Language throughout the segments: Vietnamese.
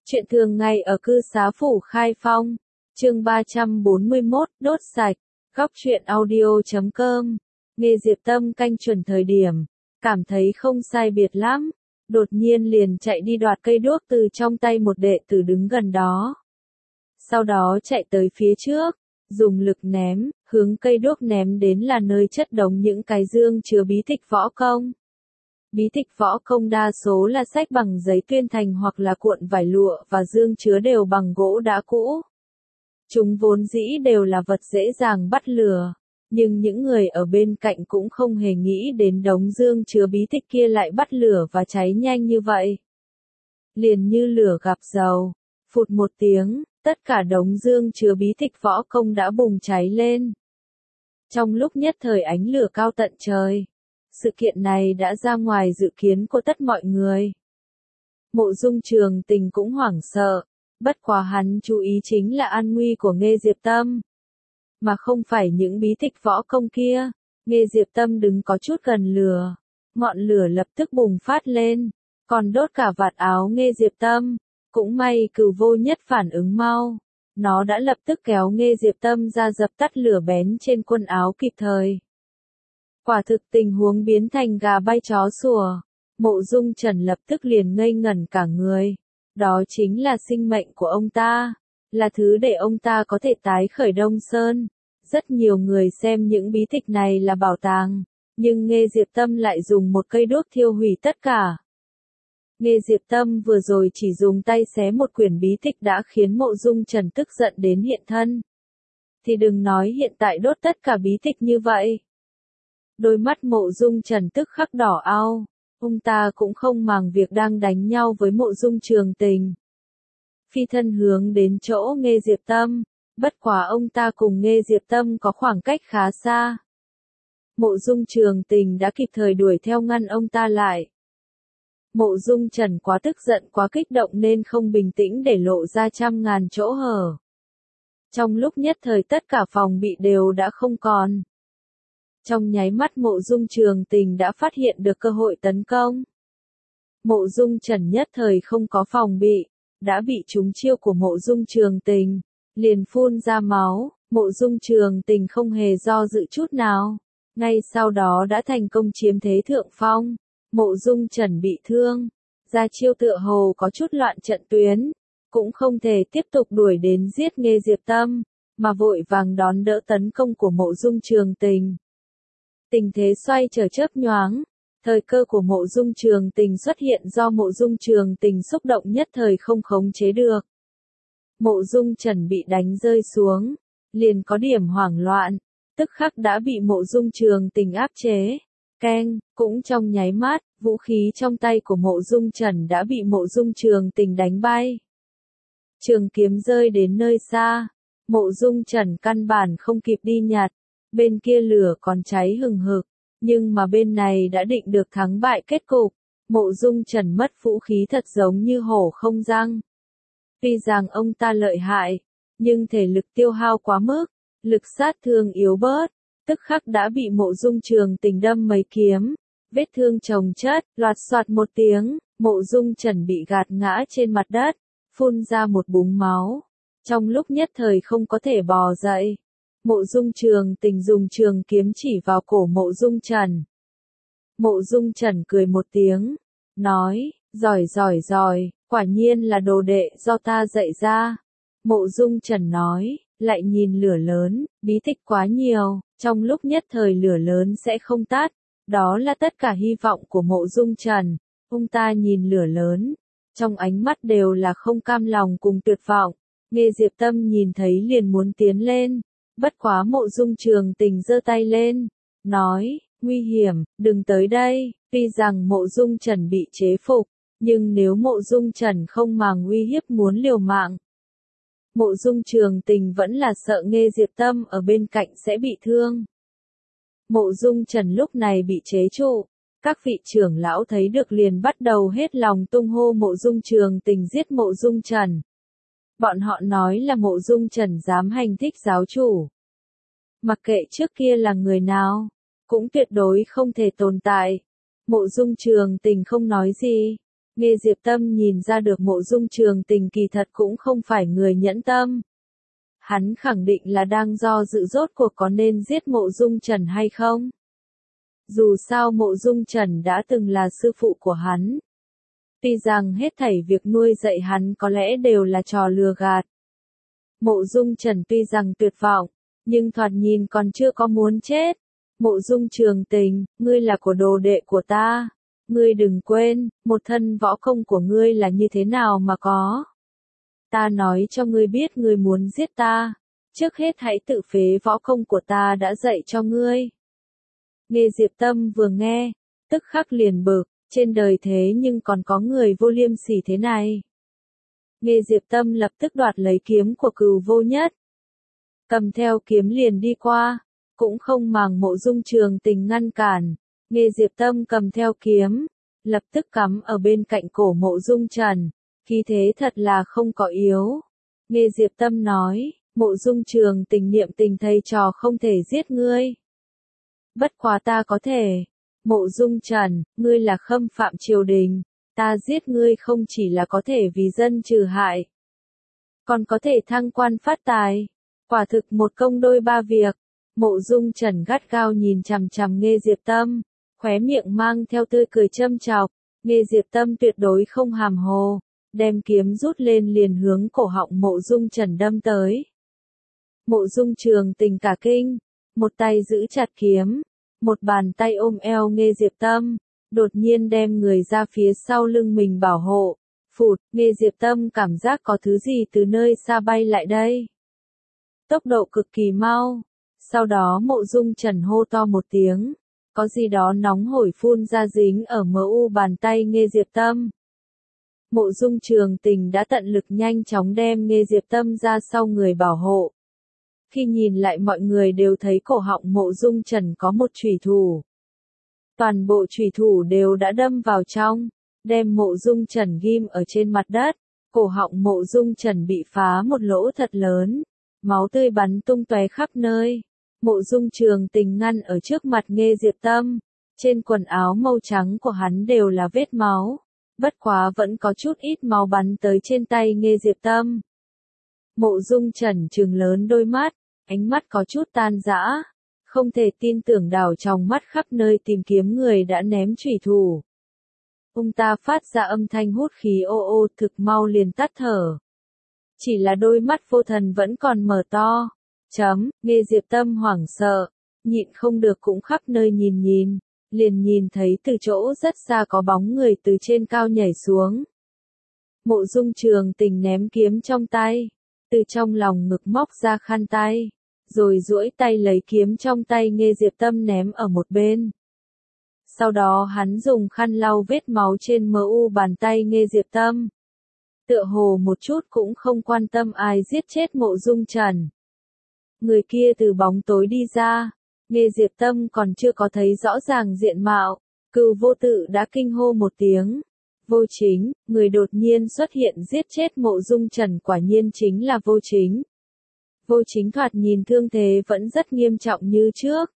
Chuyện thường ngày ở cư xá phủ Khai Phong, chương 341, đốt sạch, góc truyện audio.com, nghe Diệp Tâm canh chuẩn thời điểm, cảm thấy không sai biệt lắm, đột nhiên liền chạy đi đoạt cây đuốc từ trong tay một đệ tử đứng gần đó. Sau đó chạy tới phía trước, dùng lực ném, hướng cây đuốc ném đến là nơi chất đống những cái dương chứa bí tịch võ công. Bí tịch võ công đa số là sách bằng giấy tuyên thành hoặc là cuộn vải lụa và dương chứa đều bằng gỗ đã cũ. Chúng vốn dĩ đều là vật dễ dàng bắt lửa, nhưng những người ở bên cạnh cũng không hề nghĩ đến đống dương chứa bí tịch kia lại bắt lửa và cháy nhanh như vậy. Liền như lửa gặp dầu, phụt một tiếng, tất cả đống dương chứa bí tịch võ công đã bùng cháy lên. Trong lúc nhất thời ánh lửa cao tận trời. Sự kiện này đã ra ngoài dự kiến của tất mọi người. Mộ Dung Trường Tình cũng hoảng sợ, bất quá hắn chú ý chính là an nguy của Nghê Diệp Tâm. Mà không phải những bí tịch võ công kia, Nghê Diệp Tâm đứng có chút gần lửa, ngọn lửa lập tức bùng phát lên, còn đốt cả vạt áo Nghê Diệp Tâm. Cũng may Cửu Vô Nhất phản ứng mau, nó đã lập tức kéo Nghê Diệp Tâm ra dập tắt lửa bén trên quần áo kịp thời. Quả thực tình huống biến thành gà bay chó sủa, Mộ Dung Trần lập tức liền ngây ngẩn cả người. Đó chính là sinh mệnh của ông ta, là thứ để ông ta có thể tái khởi Đông Sơn. Rất nhiều người xem những bí tịch này là bảo tàng, nhưng Nghê Diệp Tâm lại dùng một cây đuốc thiêu hủy tất cả. Nghê Diệp Tâm vừa rồi chỉ dùng tay xé một quyển bí tịch đã khiến Mộ Dung Trần tức giận đến hiện thân. Thì đừng nói hiện tại đốt tất cả bí tịch như vậy. Đôi mắt Mộ Dung Trần tức khắc đỏ ao, ông ta cũng không màng việc đang đánh nhau với Mộ Dung Trường Tình. Phi thân hướng đến chỗ Nghê Diệp Tâm, bất quá ông ta cùng Nghê Diệp Tâm có khoảng cách khá xa. Mộ Dung Trường Tình đã kịp thời đuổi theo ngăn ông ta lại. Mộ Dung Trần quá tức giận quá kích động nên không bình tĩnh để lộ ra trăm ngàn chỗ hở. Trong lúc nhất thời tất cả phòng bị đều đã không còn. Trong nháy mắt Mộ Dung Trường Tình đã phát hiện được cơ hội tấn công. Mộ Dung Trần nhất thời không có phòng bị, đã bị trúng chiêu của Mộ Dung Trường Tình, liền phun ra máu. Mộ Dung Trường Tình không hề do dự chút nào, ngay sau đó đã thành công chiếm thế thượng phong. Mộ Dung Trần bị thương, ra chiêu tựa hồ có chút loạn trận tuyến, cũng không thể tiếp tục đuổi đến giết Nghê Diệp Tâm, mà vội vàng đón đỡ tấn công của Mộ Dung Trường Tình. Tình thế xoay trở chớp nhoáng, thời cơ của Mộ Dung Trường Tình xuất hiện do Mộ Dung Trường Tình xúc động nhất thời không khống chế được. Mộ Dung Trần bị đánh rơi xuống, liền có điểm hoảng loạn, tức khắc đã bị Mộ Dung Trường Tình áp chế. Keng, cũng trong nháy mắt, vũ khí trong tay của Mộ Dung Trần đã bị Mộ Dung Trường Tình đánh bay. Trường kiếm rơi đến nơi xa, Mộ Dung Trần căn bản không kịp đi nhặt. Bên kia lửa còn cháy hừng hực, nhưng mà bên này đã định được thắng bại kết cục. Mộ Dung Trần mất vũ khí thật giống như hổ không răng. Tuy rằng ông ta lợi hại, nhưng thể lực tiêu hao quá mức, lực sát thương yếu bớt, tức khắc đã bị Mộ Dung Trường Tình đâm mấy kiếm, vết thương chồng chất, loạt soạt một tiếng, Mộ Dung Trần bị gạt ngã trên mặt đất, phun ra một búng máu. Trong lúc nhất thời không có thể bò dậy. Mộ Dung Trường Tình dùng trường kiếm chỉ vào cổ Mộ Dung Trần. Mộ Dung Trần cười một tiếng, nói, giỏi, quả nhiên là đồ đệ do ta dạy ra. Mộ Dung Trần nói, lại nhìn lửa lớn, bí tịch quá nhiều, trong lúc nhất thời lửa lớn sẽ không tắt. Đó là tất cả hy vọng của Mộ Dung Trần. Ông ta nhìn lửa lớn, trong ánh mắt đều là không cam lòng cùng tuyệt vọng. Nghê Diệp Tâm nhìn thấy liền muốn tiến lên. Bất quá Mộ Dung Trường Tình giơ tay lên, nói, nguy hiểm, đừng tới đây. Tuy rằng Mộ Dung Trần bị chế phục, nhưng nếu Mộ Dung Trần không màng uy hiếp muốn liều mạng, Mộ Dung Trường Tình vẫn là sợ Nghê Diệp Tâm ở bên cạnh sẽ bị thương. Mộ Dung Trần lúc này bị chế trụ, các vị trưởng lão thấy được liền bắt đầu hết lòng tung hô Mộ Dung Trường Tình giết Mộ Dung Trần. Bọn họ nói là Mộ Dung Trần dám hành thích giáo chủ. Mặc kệ trước kia là người nào, cũng tuyệt đối không thể tồn tại. Mộ Dung Trường Tình không nói gì, Nghe Diệp Tâm nhìn ra được Mộ Dung Trường Tình kỳ thật cũng không phải người nhẫn tâm. Hắn khẳng định là đang do dự rốt cuộc có nên giết Mộ Dung Trần hay không. Dù sao Mộ Dung Trần đã từng là sư phụ của hắn. Tuy rằng hết thảy việc nuôi dạy hắn có lẽ đều là trò lừa gạt. Mộ Dung Trần tuy rằng tuyệt vọng, nhưng thoạt nhìn còn chưa có muốn chết. Mộ Dung Trường Tình, ngươi là của đồ đệ của ta. Ngươi đừng quên, một thân võ công của ngươi là như thế nào mà có. Ta nói cho ngươi biết ngươi muốn giết ta. Trước hết hãy tự phế võ công của ta đã dạy cho ngươi. Nghe Diệp Tâm vừa nghe, tức khắc liền bực, trên đời thế nhưng còn có người vô liêm sỉ thế này. Nghe Diệp Tâm lập tức đoạt lấy kiếm của Cửu Vô Nhất. Cầm theo kiếm liền đi qua, cũng không màng Mộ Dung Trường Tình ngăn cản. Nghe Diệp Tâm cầm theo kiếm, lập tức cắm ở bên cạnh cổ Mộ Dung Trần, khí thế thật là không có yếu. Nghe Diệp Tâm nói, Mộ Dung Trường Tình niệm tình thầy trò không thể giết ngươi. Bất quá ta có thể. Mộ Dung Trần, ngươi là khâm phạm triều đình, ta giết ngươi không chỉ là có thể vì dân trừ hại, còn có thể thăng quan phát tài. Quả thực một công đôi ba việc. Mộ Dung Trần gắt gao nhìn chằm chằm Nghe Diệp Tâm, khóe miệng mang theo tươi cười châm chọc. Nghe Diệp Tâm tuyệt đối không hàm hồ, đem kiếm rút lên liền hướng cổ họng Mộ Dung Trần đâm tới. Mộ Dung Trường Tình cả kinh, một tay giữ chặt kiếm, một bàn tay ôm eo Nghe Diệp Tâm, đột nhiên đem người ra phía sau lưng mình bảo hộ. Phụt, Nghe Diệp Tâm cảm giác có thứ gì từ nơi xa bay lại đây. Tốc độ cực kỳ mau. Sau đó Mộ Dung Trần hô to một tiếng, có gì đó nóng hổi phun ra dính ở mu bàn tay Nghe Diệp Tâm. Mộ Dung Trường Tình đã tận lực nhanh chóng đem Nghe Diệp Tâm ra sau người bảo hộ. Khi nhìn lại mọi người đều thấy cổ họng Mộ Dung Trần có một chủy thủ. Toàn bộ chủy thủ đều đã đâm vào trong, đem Mộ Dung Trần ghim ở trên mặt đất. Cổ họng Mộ Dung Trần bị phá một lỗ thật lớn, máu tươi bắn tung tóe khắp nơi. Mộ Dung Trường Tình ngăn ở trước mặt Nghe Diệp Tâm, trên quần áo màu trắng của hắn đều là vết máu, bất quá vẫn có chút ít máu bắn tới trên tay Nghe Diệp Tâm. Mộ Dung Trần trừng lớn đôi mắt, ánh mắt có chút tan rã, không thể tin tưởng đảo trong mắt khắp nơi tìm kiếm người đã ném chủy thủ. Ông ta phát ra âm thanh hút khí ô ô thực mau liền tắt thở. Chỉ là đôi mắt vô thần vẫn còn mở to. Nghe Diệp Tâm hoảng sợ, nhịn không được cũng khắp nơi nhìn, liền nhìn thấy từ chỗ rất xa có bóng người từ trên cao nhảy xuống. Mộ Dung Trường Tình ném kiếm trong tay, từ trong lòng ngực móc ra khăn tay, rồi duỗi tay lấy kiếm trong tay Nghe Diệp Tâm ném ở một bên. Sau đó hắn dùng khăn lau vết máu trên mu bàn tay Nghe Diệp Tâm. Tựa hồ một chút cũng không quan tâm ai giết chết Mộ Dung Trần. Người kia từ bóng tối đi ra, Nghe Diệp Tâm còn chưa có thấy rõ ràng diện mạo, Cửu Vô Tự đã kinh hô một tiếng. Vô Chính, người đột nhiên xuất hiện giết chết Mộ Dung Trần quả nhiên chính là Vô Chính. Vô Chính thoạt nhìn thương thế vẫn rất nghiêm trọng như trước.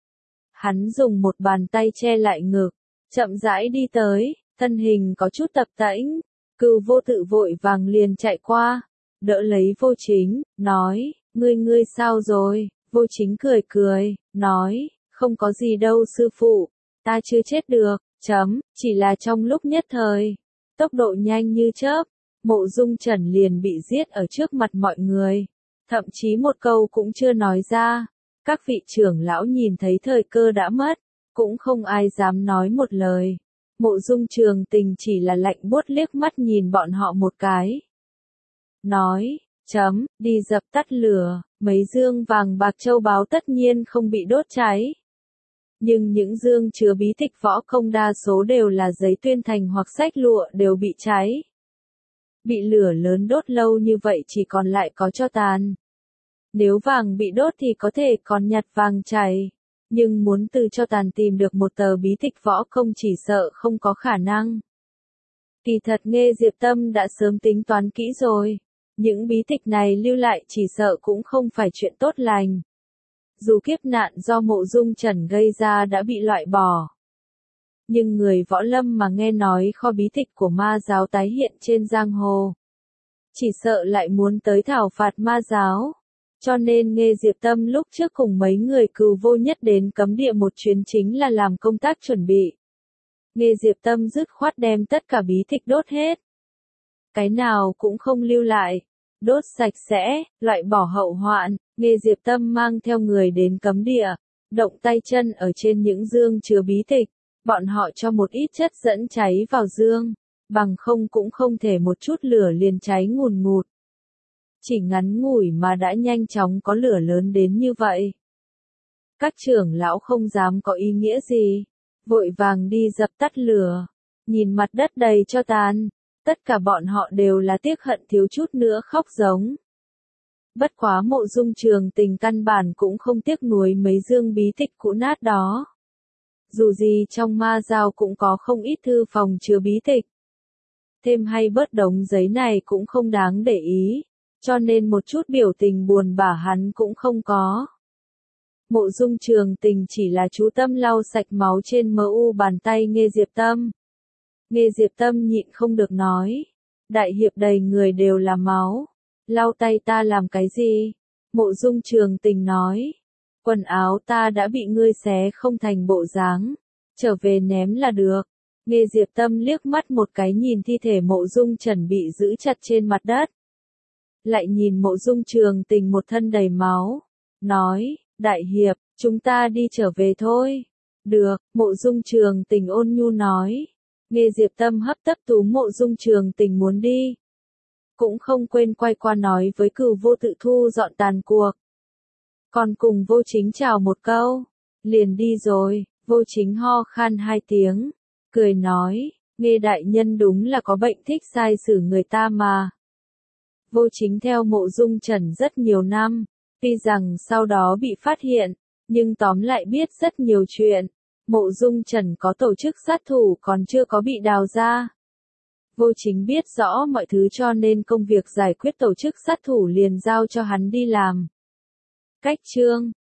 Hắn dùng một bàn tay che lại ngực, chậm rãi đi tới, thân hình có chút tập tễnh. Cửu Vô Tự vội vàng liền chạy qua, đỡ lấy Vô Chính, nói, ngươi sao rồi? Vô Chính cười, nói, không có gì đâu sư phụ, ta chưa chết được, chỉ là trong lúc nhất thời, tốc độ nhanh như chớp, Mộ Dung Trần liền bị giết ở trước mặt mọi người, thậm chí một câu cũng chưa nói ra. Các vị trưởng lão nhìn thấy thời cơ đã mất, cũng không ai dám nói một lời. Mộ Dung Trường Tình chỉ là lạnh buốt liếc mắt nhìn bọn họ một cái. Nói, đi dập tắt lửa, mấy dương vàng bạc châu báu tất nhiên không bị đốt cháy. Nhưng những dương chứa bí tịch võ công đa số đều là giấy tuyên thành hoặc sách lụa đều bị cháy. Bị lửa lớn đốt lâu như vậy chỉ còn lại có tro tàn. Nếu vàng bị đốt thì có thể còn nhặt vàng chảy, nhưng muốn từ tro tàn tìm được một tờ bí tịch võ công chỉ sợ không có khả năng. Kỳ thật Nghe Diệp Tâm đã sớm tính toán kỹ rồi, những bí tịch này lưu lại chỉ sợ cũng không phải chuyện tốt lành. Dù kiếp nạn do Mộ Dung Trần gây ra đã bị loại bỏ, Nhưng người võ lâm mà nghe nói kho bí tịch của ma giáo tái hiện trên giang hồ, chỉ sợ lại muốn tới thảo phạt ma giáo. Cho nên Nghê Diệp Tâm lúc trước cùng mấy người Cừu Vô Nhất đến cấm địa một chuyến chính là làm công tác chuẩn bị. Nghê Diệp Tâm dứt khoát đem tất cả bí tịch đốt hết. Cái nào cũng không lưu lại. Đốt sạch sẽ, loại bỏ hậu hoạn. Nghê Diệp Tâm mang theo người đến cấm địa, động tay chân ở trên những dương chứa bí tịch. Bọn họ cho một ít chất dẫn cháy vào dương, bằng không cũng không thể một chút lửa liền cháy ngùn ngụt. Chỉ ngắn ngủi mà đã nhanh chóng có lửa lớn đến như vậy. Các trưởng lão không dám có ý nghĩa gì, vội vàng đi dập tắt lửa, nhìn mặt đất đầy tro tàn, tất cả bọn họ đều là tiếc hận thiếu chút nữa khóc giống. Bất quá Mộ Dung Trường Tình căn bản cũng không tiếc nuối mấy dương bí tịch cũ nát đó. Dù gì trong ma giao cũng có không ít thư phòng chứa bí tịch. Thêm hay bớt đống giấy này cũng không đáng để ý, cho nên một chút biểu tình buồn bã hắn cũng không có. Mộ Dung Trường Tình chỉ là chú tâm lau sạch máu trên mu bàn tay Nghê Diệp Tâm. Nghê Diệp Tâm nhịn không được nói, đại hiệp đầy người đều là máu, lau tay ta làm cái gì? Mộ Dung Trường Tình nói, quần áo ta đã bị ngươi xé không thành bộ dáng, trở về ném là được. Nghê Diệp Tâm liếc mắt một cái nhìn thi thể Mộ Dung Trần bị giữ chặt trên mặt đất. Lại nhìn Mộ Dung Trường Tình một thân đầy máu, nói, đại hiệp, chúng ta đi trở về thôi. Được, Mộ Dung Trường Tình ôn nhu nói. Nghê Diệp Tâm hấp tấp túm Mộ Dung Trường Tình muốn đi. Cũng không quên quay qua nói với Cừu Vô Tự thu dọn tàn cuộc. Còn cùng Vô Chính chào một câu, liền đi rồi. Vô Chính ho khan 2 tiếng, cười nói, Nghê đại nhân đúng là có bệnh thích sai xử người ta mà. Vô Chính theo Mộ Dung Trần rất nhiều năm, tuy rằng sau đó bị phát hiện, nhưng tóm lại biết rất nhiều chuyện. Mộ Dung Trần có tổ chức sát thủ còn chưa có bị đào ra. Vô Chính biết rõ mọi thứ cho nên công việc giải quyết tổ chức sát thủ liền giao cho hắn đi làm. Cách chương